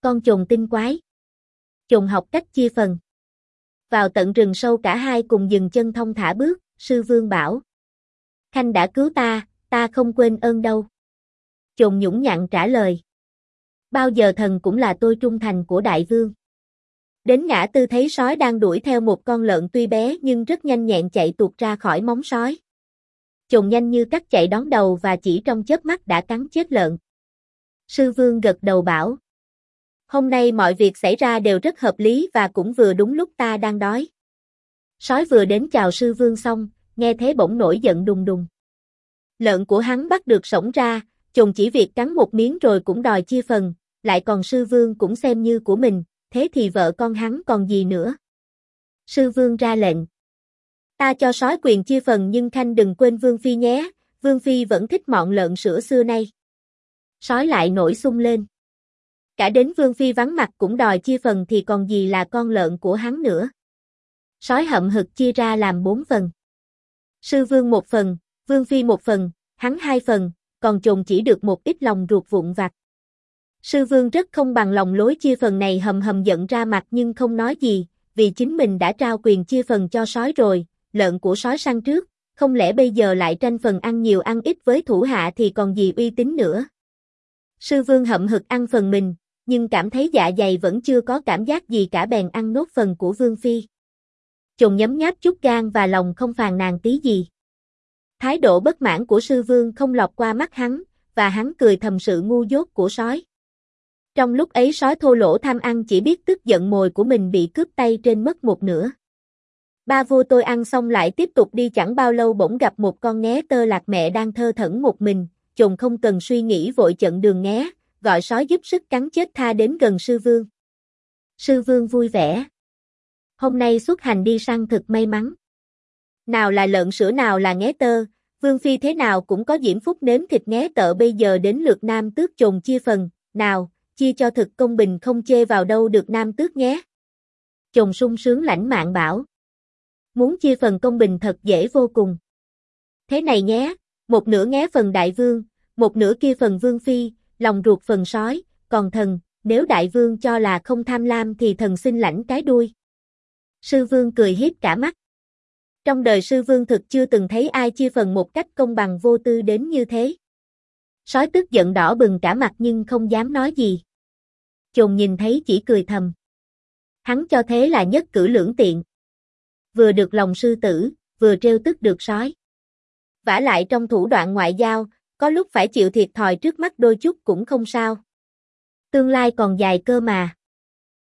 con chồn tinh quái. Chồn học cách chia phần. Vào tận rừng sâu cả hai cùng dừng chân thong thả bước, sư vương bảo. Khanh đã cứu ta không quên ơn đâu. Chồn nhũng nhặn trả lời. Bao giờ thần cũng là tôi trung thành của đại vương. Đến ngã tư thấy sói đang đuổi theo một con lợn tuy bé nhưng rất nhanh nhẹn chạy tuột ra khỏi móng sói. Chồn nhanh như cắt chạy đón đầu và chỉ trong chớp mắt đã cắn chết lợn. Sư vương gật đầu bảo. Hôm nay mọi việc xảy ra đều rất hợp lý và cũng vừa đúng lúc ta đang đói. Sói vừa đến chào sư vương xong, nghe thế bỗng nổi giận đùng đùng. Lợn của hắn bắt được sổng ra, chồn chỉ việc cắn một miếng rồi cũng đòi chia phần, lại còn sư vương cũng xem như của mình, thế thì vợ con hắn còn gì nữa. Sư vương ra lệnh. Ta cho sói quyền chia phần nhưng Khanh đừng quên Vương Phi nhé, Vương Phi vẫn thích mọn lợn sữa xưa nay. Sói lại nổi xung lên. Cả đến Vương Phi vắng mặt cũng đòi chia phần thì còn gì là con lợn của hắn nữa. Sói hậm hực chia ra làm 4 phần. Sư vương 1 phần, Vương Phi 1 phần, hắn 2 phần, còn chồn chỉ được một ít lòng ruột vụn vặt. Sư vương rất không bằng lòng lối chia phần này hầm hầm giận ra mặt nhưng không nói gì, vì chính mình đã trao quyền chia phần cho sói rồi, lợn của sói săn trước, không lẽ bây giờ lại tranh phần ăn nhiều ăn ít với thủ hạ thì còn gì uy tín nữa. Sư vương hậm hực ăn phần mình, nhưng cảm thấy dạ dày vẫn chưa có cảm giác gì cả bèn ăn nốt phần của Vương Phi. Chồn nhấm nháp chút gan và lòng không phàn nàn tí gì. Thái độ bất mãn của sư vương không lọt qua mắt hắn, và hắn cười thầm sự ngu dốt của sói. Trong lúc ấy sói thô lỗ tham ăn chỉ biết tức giận mồi của mình bị cướp tay trên mất một nửa. Ba vua tôi ăn xong lại tiếp tục đi chẳng bao lâu bỗng gặp một con nghé tơ lạc mẹ đang thơ thẩn một mình, chồn không cần suy nghĩ vội chặn đường nghé, gọi sói giúp sức cắn chết tha đến gần sư vương. Sư vương vui vẻ. Hôm nay xuất hành đi săn thực may mắn. Nào là lợn sữa nào là nghé tơ, Vương Phi thế nào cũng có diễm phúc nếm thịt nghé tợ bây giờ đến lượt nam tước chồn chia phần, nào, chia cho thực công bình không chê vào đâu được nam tước nhé. Chồn sung sướng lãnh mạn bảo. Muốn chia phần công bình thật dễ vô cùng. Thế này nhé, một nửa nghé phần đại vương, một nửa kia phần Vương Phi, lòng ruột phần sói, còn thần, nếu đại vương cho là không tham lam thì thần xin lãnh cái đuôi. Sư vương cười hiếp cả mắt. Trong đời sư vương thực chưa từng thấy ai chia phần một cách công bằng vô tư đến như thế. Sói tức giận đỏ bừng cả mặt nhưng không dám nói gì. Chồn nhìn thấy chỉ cười thầm. Hắn cho thế là nhất cử lưỡng tiện. Vừa được lòng sư tử, vừa trêu tức được sói. Vả lại trong thủ đoạn ngoại giao, có lúc phải chịu thiệt thòi trước mắt đôi chút cũng không sao. Tương lai còn dài cơ mà.